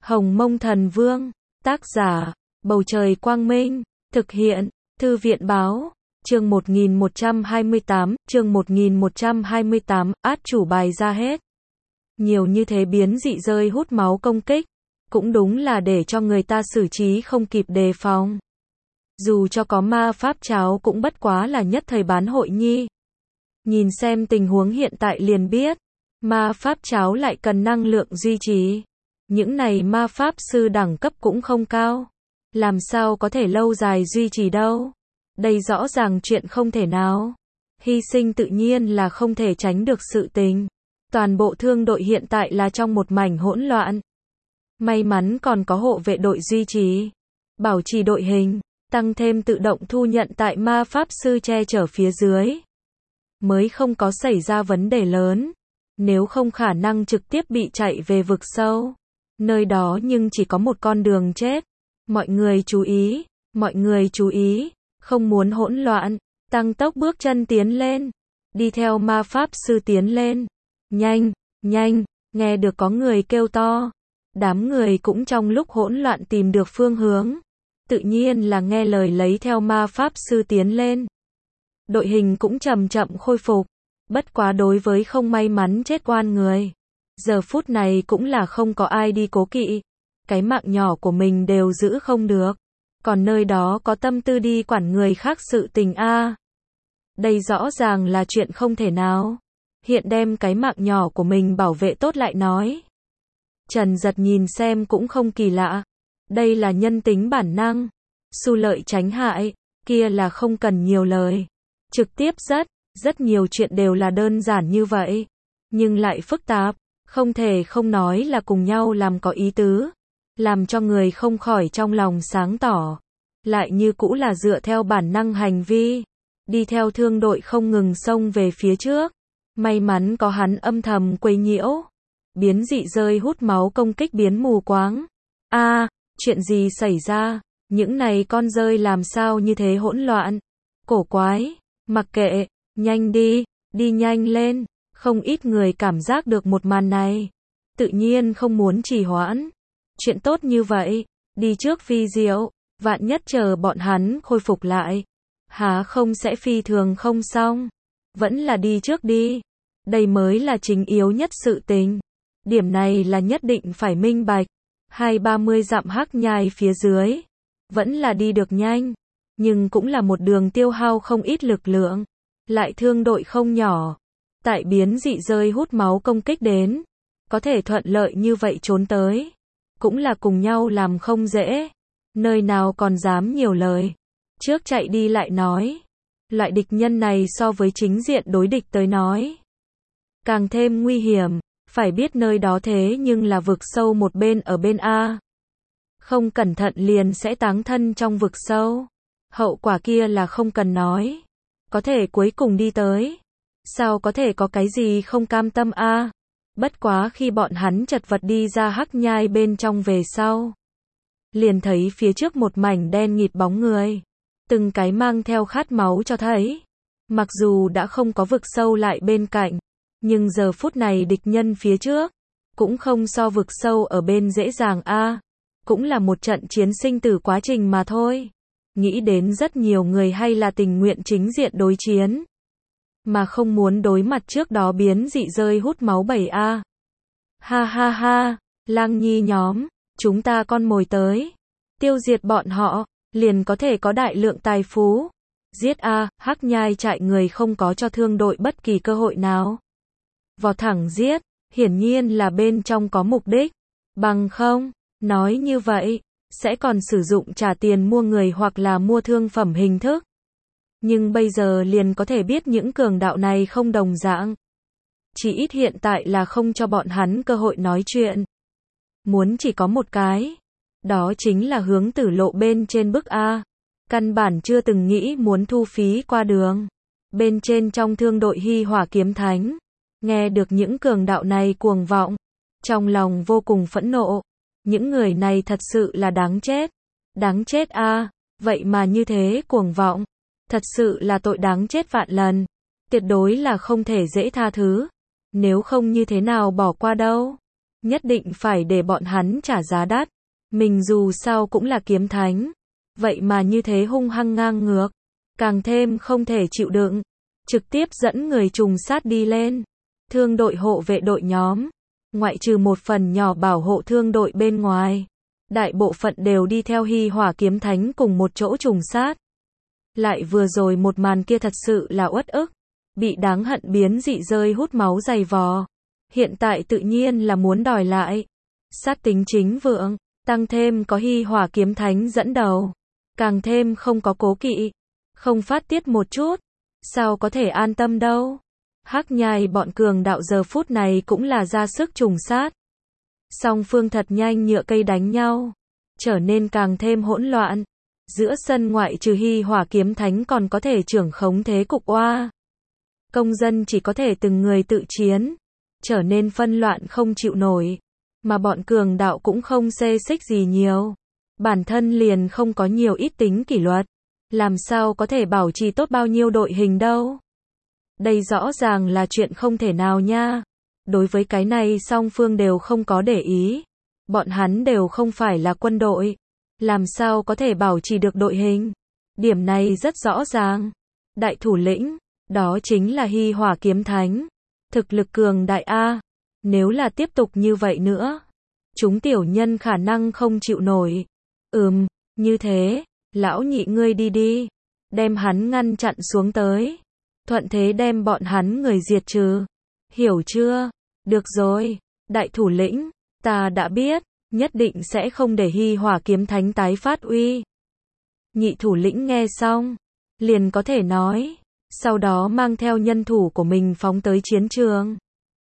Hồng Mông Thần Vương, tác giả, Bầu Trời Quang Minh, thực hiện, Thư viện Báo, chương 1128, át chủ bài ra hết. Nhiều như thế biến dị rơi hút máu công kích, cũng đúng là để cho người ta xử trí không kịp đề phòng. Dù cho có ma pháp cháo cũng bất quá là nhất thời bán hội nhi. Nhìn xem tình huống hiện tại liền biết, ma pháp cháo lại cần năng lượng duy trì. Những này ma pháp sư đẳng cấp cũng không cao. Làm sao có thể lâu dài duy trì đâu. Đây rõ ràng chuyện không thể nào. Hy sinh tự nhiên là không thể tránh được sự tình. Toàn bộ thương đội hiện tại là trong một mảnh hỗn loạn. May mắn còn có hộ vệ đội duy trì, bảo trì đội hình, tăng thêm tự động thu nhận tại ma pháp sư che chở phía dưới. Mới không có xảy ra vấn đề lớn. Nếu không khả năng trực tiếp bị chạy về vực sâu. Nơi đó nhưng chỉ có một con đường chết. Mọi người chú ý, không muốn hỗn loạn, tăng tốc bước chân tiến lên, đi theo ma pháp sư tiến lên. Nhanh, nhanh, nghe được có người kêu to. Đám người cũng trong lúc hỗn loạn tìm được phương hướng. Tự nhiên là nghe lời lấy theo ma pháp sư tiến lên. Đội hình cũng chậm chậm khôi phục. Bất quá đối với không may mắn chết oan người. Giờ phút này cũng là không có ai đi cố kỵ. Cái mạng nhỏ của mình đều giữ không được. Còn nơi đó có tâm tư đi quản người khác sự tình a. Đây rõ ràng là chuyện không thể nào. Hiện đem cái mạng nhỏ của mình bảo vệ tốt lại nói. Trần Giật nhìn xem cũng không kỳ lạ. Đây là nhân tính bản năng. Xu lợi tránh hại, kia là không cần nhiều lời. Trực tiếp rất nhiều chuyện đều là đơn giản như vậy. Nhưng lại phức tạp, không thể không nói là cùng nhau làm có ý tứ. Làm cho người không khỏi trong lòng sáng tỏ. Lại như cũ là dựa theo bản năng hành vi. Đi theo thương đội không ngừng xông về phía trước. May mắn có hắn âm thầm quấy nhiễu. Biến dị rơi hút máu công kích biến mù quáng. Chuyện gì xảy ra? Những này con rơi làm sao như thế hỗn loạn? Cổ quái, mặc kệ, nhanh đi nhanh lên. Không ít người cảm giác được một màn này. Tự nhiên không muốn trì hoãn. Chuyện tốt như vậy, đi trước phi diệu, vạn nhất chờ bọn hắn khôi phục lại. Há không sẽ phi thường không xong. Vẫn là đi trước đi. Đây mới là chính yếu nhất sự tình. Điểm này là nhất định phải minh bạch. 20-30 dặm hắc nhai phía dưới. Vẫn là đi được nhanh. Nhưng cũng là một đường tiêu hao không ít lực lượng. Lại thương đội không nhỏ. Tại biến dị rơi hút máu công kích đến. Có thể thuận lợi như vậy trốn tới. Cũng là cùng nhau làm không dễ. Nơi nào còn dám nhiều lời. Trước chạy đi lại nói. Loại địch nhân này so với chính diện đối địch tới nói. Càng thêm nguy hiểm. Phải biết nơi đó thế nhưng là vực sâu một bên ở bên A. Không cẩn thận liền sẽ táng thân trong vực sâu. Hậu quả kia là không cần nói. Có thể cuối cùng đi tới. Sao có thể có cái gì không cam tâm a? Bất quá khi bọn hắn chật vật đi ra hắc nhai bên trong về sau. Liền thấy phía trước một mảnh đen nghịt bóng người. Từng cái mang theo khát máu cho thấy. Mặc dù đã không có vực sâu lại bên cạnh. Nhưng giờ phút này địch nhân phía trước. Cũng không so vực sâu ở bên dễ dàng a. Cũng là một trận chiến sinh tử quá trình mà thôi. Nghĩ đến rất nhiều người hay là tình nguyện chính diện đối chiến. Mà không muốn đối mặt trước đó biến dị rơi hút máu 7A. Ha, lang nhi nhóm, chúng ta con mồi tới. Tiêu diệt bọn họ, liền có thể có đại lượng tài phú. Giết A, hắc nhai trại người không có cho thương đội bất kỳ cơ hội nào. Vò thẳng giết, hiển nhiên là bên trong có mục đích. Bằng không, nói như vậy, sẽ còn sử dụng trả tiền mua người hoặc là mua thương phẩm hình thức. Nhưng bây giờ liền có thể biết những cường đạo này không đồng dạng. Chỉ ít hiện tại là không cho bọn hắn cơ hội nói chuyện. Muốn chỉ có một cái. Đó chính là hướng tử lộ bên trên bức A. Căn bản chưa từng nghĩ muốn thu phí qua đường. Bên trên trong thương đội Hy Hỏa Kiếm Thánh. Nghe được những cường đạo này cuồng vọng. Trong lòng vô cùng phẫn nộ. Những người này thật sự là đáng chết. Đáng chết a, vậy mà như thế cuồng vọng. Thật sự là tội đáng chết vạn lần. Tuyệt đối là không thể dễ tha thứ. Nếu không như thế nào bỏ qua đâu. nhất định phải để bọn hắn trả giá đắt. Mình dù sao cũng là kiếm thánh, vậy mà như thế hung hăng ngang ngược, càng thêm không thể chịu đựng, trực tiếp dẫn người trùng sát đi lên. Thương đội hộ vệ đội nhóm, ngoại trừ một phần nhỏ bảo hộ thương đội bên ngoài, đại bộ phận đều đi theo Hy Hỏa kiếm thánh cùng một chỗ trùng sát. Lại vừa rồi một màn kia thật sự là uất ức, bị đáng hận biến dị rơi hút máu dày vò. Hiện tại tự nhiên là muốn đòi lại. Sát tính chính vượng, tăng thêm có Hy Hỏa kiếm thánh dẫn đầu, càng thêm không có cố kỵ, không phát tiết một chút, sao có thể an tâm đâu. Hắc Nhai bọn cường đạo giờ phút này cũng là ra sức trùng sát. Song phương thật nhanh nhựa cây đánh nhau, trở nên càng thêm hỗn loạn. Giữa sân ngoại trừ Hy Hỏa kiếm thánh còn có thể trưởng khống thế cục oa. Công dân chỉ có thể từng người tự chiến, trở nên phân loạn không chịu nổi. Mà bọn cường đạo cũng không xê xích gì nhiều. Bản thân liền không có nhiều ít tính kỷ luật. Làm sao có thể bảo trì tốt bao nhiêu đội hình đâu. Đây rõ ràng là chuyện không thể nào nha. Đối với cái này song phương đều không có để ý. Bọn hắn đều không phải là quân đội. Làm sao có thể bảo trì được đội hình. Điểm này rất rõ ràng. Đại thủ lĩnh, đó chính là Hy Hỏa kiếm thánh. Thực lực cường đại A. Nếu là tiếp tục như vậy nữa, chúng tiểu nhân khả năng không chịu nổi. Như thế, lão nhị ngươi đi đi. Đem hắn ngăn chặn xuống tới. Thuận thế đem bọn hắn người diệt trừ. Hiểu chưa? Được rồi, đại thủ lĩnh, ta đã biết, nhất định sẽ không để Hy Hỏa kiếm thánh tái phát uy. Nhị thủ lĩnh nghe xong, liền có thể nói, sau đó mang theo nhân thủ của mình phóng tới chiến trường.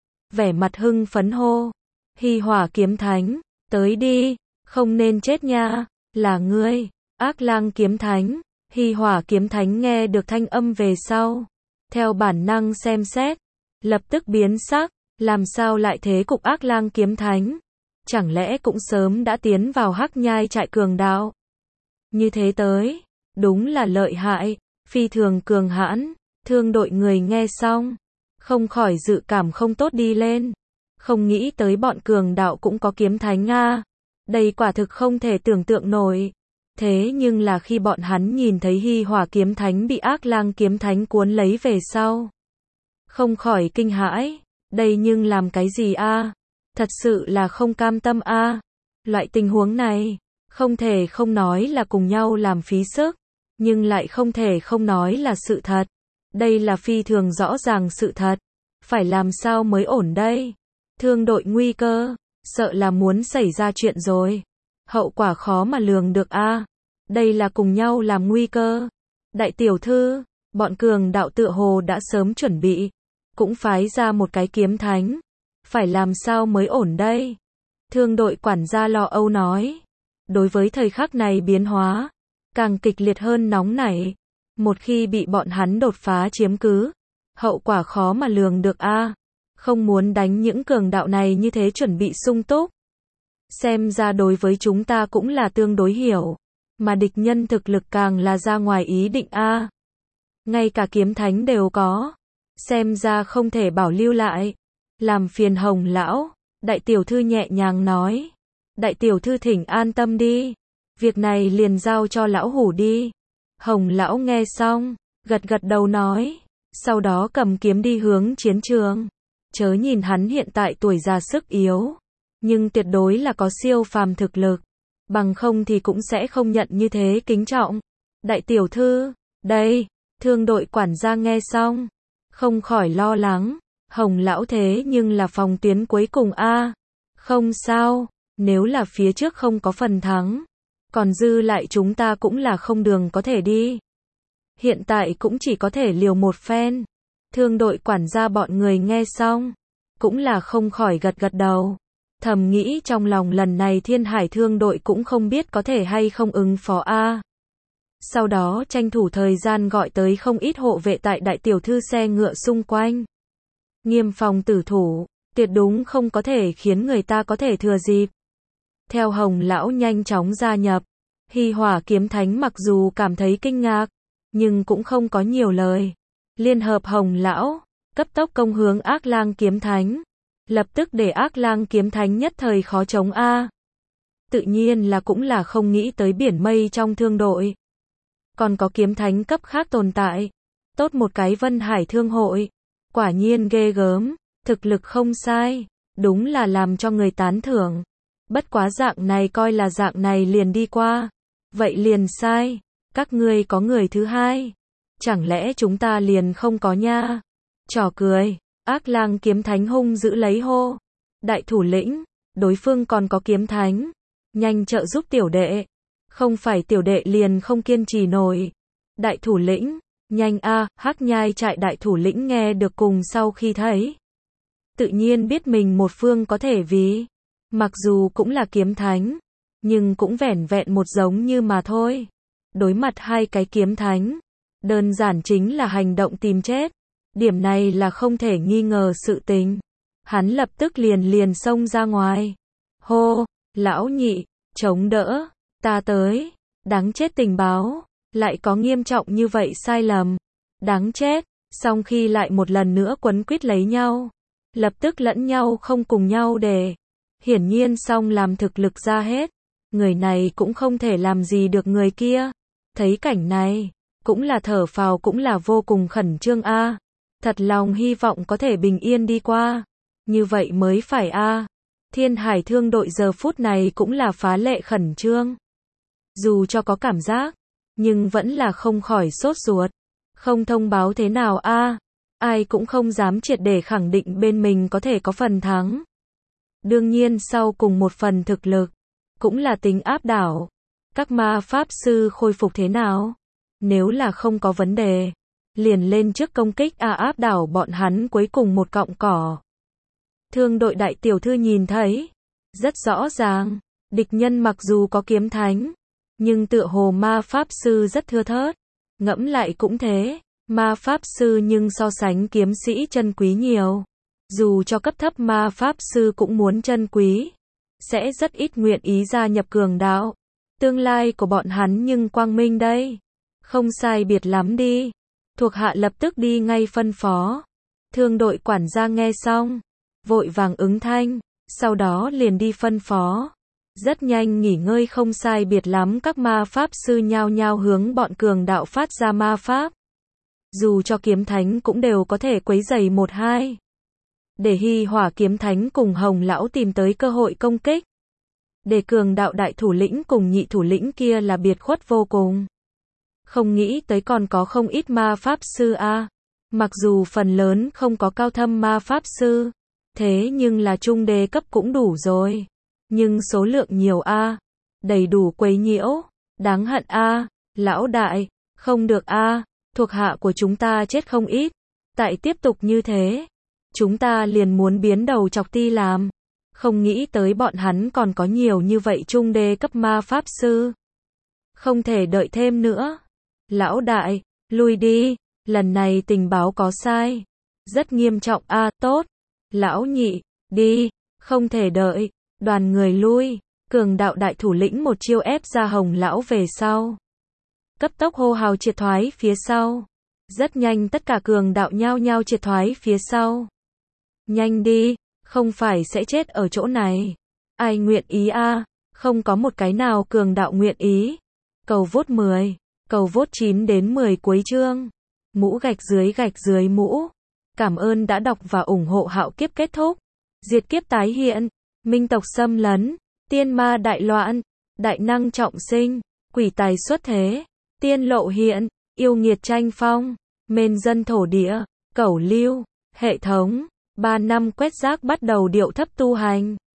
Vẻ mặt hưng phấn hô, Hy Hỏa kiếm thánh, tới đi, không nên chết nha, là ngươi, Ác Lang kiếm thánh. Hy Hỏa kiếm thánh nghe được thanh âm về sau, theo bản năng xem xét, lập tức biến sắc, làm sao lại thế cục Ác Lang kiếm thánh? Chẳng lẽ cũng sớm đã tiến vào Hắc Nhai trại cường đạo? Như thế tới, đúng là lợi hại, phi thường cường hãn. Thương đội người nghe xong, không khỏi dự cảm không tốt đi lên. Không nghĩ tới bọn cường đạo cũng có kiếm thánh a. Đây quả thực không thể tưởng tượng nổi. Thế nhưng là khi bọn hắn nhìn thấy Hy Hỏa kiếm thánh bị Ác Lang kiếm thánh cuốn lấy về sau, không khỏi kinh hãi. Đây nhưng làm cái gì a? Thật sự là không cam tâm a. Loại tình huống này, không thể không nói là cùng nhau làm phí sức, nhưng lại không thể không nói là sự thật. Đây là phi thường rõ ràng sự thật. Phải làm sao mới ổn đây? Thương đội nguy cơ, sợ là muốn xảy ra chuyện rồi. Hậu quả khó mà lường được a. Đây là cùng nhau làm nguy cơ. Đại tiểu thư, bọn cường đạo tựa hồ đã sớm chuẩn bị, cũng phái ra một cái kiếm thánh. Phải làm sao mới ổn đây? Thương đội quản gia lo âu nói. Đối với thời khắc này biến hóa, càng kịch liệt hơn nóng nảy. Một khi bị bọn hắn đột phá chiếm cứ, hậu quả khó mà lường được a. Không muốn đánh những cường đạo này như thế chuẩn bị sung túc. Xem ra đối với chúng ta cũng là tương đối hiểu, mà địch nhân thực lực càng là ra ngoài ý định a. Ngay cả kiếm thánh đều có. Xem ra không thể bảo lưu lại. Làm phiền Hồng lão, đại tiểu thư nhẹ nhàng nói. Đại tiểu thư thỉnh an tâm đi. Việc này liền giao cho lão hủ đi. Hồng lão nghe xong, gật gật đầu nói. Sau đó cầm kiếm đi hướng chiến trường. Chớ nhìn hắn hiện tại tuổi già sức yếu, nhưng tuyệt đối là có siêu phàm thực lực. Bằng không thì cũng sẽ không nhận như thế kính trọng. Đại tiểu thư, đây, thương đội quản gia nghe xong, không khỏi lo lắng. Hồng lão thế nhưng là phòng tuyến cuối cùng a. Không sao, nếu là phía trước không có phần thắng, còn dư lại chúng ta cũng là không đường có thể đi. Hiện tại cũng chỉ có thể liều một phen. Thương đội quản gia bọn người nghe xong, cũng là không khỏi gật gật đầu. Thầm nghĩ trong lòng lần này Thiên Hải thương đội cũng không biết có thể hay không ứng phó a. Sau đó tranh thủ thời gian gọi tới không ít hộ vệ tại đại tiểu thư xe ngựa xung quanh. Nghiêm phòng tử thủ, tuyệt đúng không có thể khiến người ta có thể thừa dịp. Theo Hồng lão nhanh chóng gia nhập, Hy Hỏa kiếm thánh mặc dù cảm thấy kinh ngạc, nhưng cũng không có nhiều lời. Liên hợp Hồng lão, cấp tốc công hướng Ác Lang kiếm thánh. lập tức để Ác Lang kiếm thánh nhất thời khó chống a. Tự nhiên là cũng là không nghĩ tới biển mây trong thương đội. Còn có kiếm thánh cấp khác tồn tại. Tốt một cái Vân Hải Thương hội. Quả nhiên ghê gớm, thực lực không sai, đúng là làm cho người tán thưởng. Bất quá dạng này coi là dạng này liền đi qua. Vậy liền sai, các ngươi có người thứ hai. Chẳng lẽ chúng ta liền không có nha? Trò cười, Ác Lang kiếm thánh hung dữ lấy hô. Đại thủ lĩnh, đối phương còn có kiếm thánh. Nhanh trợ giúp tiểu đệ. Không phải tiểu đệ liền không kiên trì nổi. Đại thủ lĩnh, nhanh a. Hắc Nhai trại đại thủ lĩnh nghe được cùng sau khi thấy. Tự nhiên biết mình một phương có thể vì. Mặc dù cũng là kiếm thánh. Nhưng cũng vẻn vẹn một giống như mà thôi. Đối mặt hai cái kiếm thánh. Đơn giản chính là hành động tìm chết. Điểm này là không thể nghi ngờ sự tình. Hắn lập tức liền xông ra ngoài. Hô, lão nhị, chống đỡ, ta tới. Đáng chết tình báo. Lại có nghiêm trọng như vậy sai lầm. Đáng chết. Xong khi lại một lần nữa quấn quýt lấy nhau. Lập tức lẫn nhau không cùng nhau để. Hiển nhiên xong làm thực lực ra hết. Người này cũng không thể làm gì được người kia. Thấy cảnh này. Cũng là thở phào cũng là vô cùng khẩn trương a. Thật lòng hy vọng có thể bình yên đi qua. Như vậy mới phải a. Thiên Hải Thương đội giờ phút này cũng là phá lệ khẩn trương. Dù cho có cảm giác. Nhưng vẫn là không khỏi sốt ruột. Không thông báo thế nào a. Ai cũng không dám triệt để khẳng định bên mình có thể có phần thắng. Đương nhiên sau cùng một phần thực lực. Cũng là tính áp đảo. Các ma pháp sư khôi phục thế nào? Nếu là không có vấn đề. Liền lên trước công kích áp đảo bọn hắn cuối cùng một cọng cỏ. Thương đội đại tiểu thư nhìn thấy. Rất rõ ràng. Địch nhân mặc dù có kiếm thánh. Nhưng tựa hồ ma pháp sư rất thưa thớt. Ngẫm lại cũng thế. Ma pháp sư nhưng so sánh kiếm sĩ chân quý nhiều. Dù cho cấp thấp ma pháp sư cũng muốn chân quý. Sẽ rất ít nguyện ý gia nhập cường đạo. Tương lai của bọn hắn nhưng quang minh đây. Không sai biệt lắm đi. Thuộc hạ lập tức đi ngay phân phó. Thương đội quản gia nghe xong. Vội vàng ứng thanh. Sau đó liền đi phân phó. Rất nhanh nghỉ ngơi không sai biệt lắm các ma pháp sư nhao nhao hướng bọn cường đạo phát ra ma pháp. Dù cho kiếm thánh cũng đều có thể quấy rầy một hai. Để Hy Hỏa kiếm thánh cùng Hồng lão tìm tới cơ hội công kích. Để cường đạo đại thủ lĩnh cùng nhị thủ lĩnh kia là biệt khuất vô cùng. Không nghĩ tới còn có không ít ma pháp sư a. Mặc dù phần lớn không có cao thâm ma pháp sư. Thế nhưng là trung đế cấp cũng đủ rồi. Nhưng số lượng nhiều a. Đầy đủ quấy nhiễu. Đáng hận a. Lão đại. Không được a. Thuộc hạ của chúng ta chết không ít. Tại tiếp tục như thế. Chúng ta liền muốn biến đầu chọc ti làm. Không nghĩ tới bọn hắn còn có nhiều như vậy trung đế cấp ma pháp sư. Không thể đợi thêm nữa. Lão đại, lui đi. Lần này tình báo có sai. Rất nghiêm trọng a. Tốt. Lão nhị, đi. Không thể đợi. Đoàn người lui. Cường đạo đại thủ lĩnh một chiêu ép ra Hồng lão về sau. Cấp tốc hô hào triệt thoái phía sau. Rất nhanh tất cả cường đạo nhao nhao triệt thoái phía sau. Nhanh đi, không phải sẽ chết ở chỗ này. Ai nguyện ý a? Không có một cái nào cường đạo nguyện ý. Cầu vote 10, cầu vote 9 đến 10 cuối chương. Mũ gạch dưới mũ. Cảm ơn đã đọc và ủng hộ Hạo Kiếp kết thúc. Diệt kiếp tái hiện, minh tộc xâm lấn, tiên ma đại loạn, đại năng trọng sinh, quỷ tài xuất thế, tiên lộ hiện, yêu nghiệt tranh phong, mên dân thổ địa, cẩu lưu, hệ thống. 3 năm quét rác bắt đầu điệu thấp tu hành.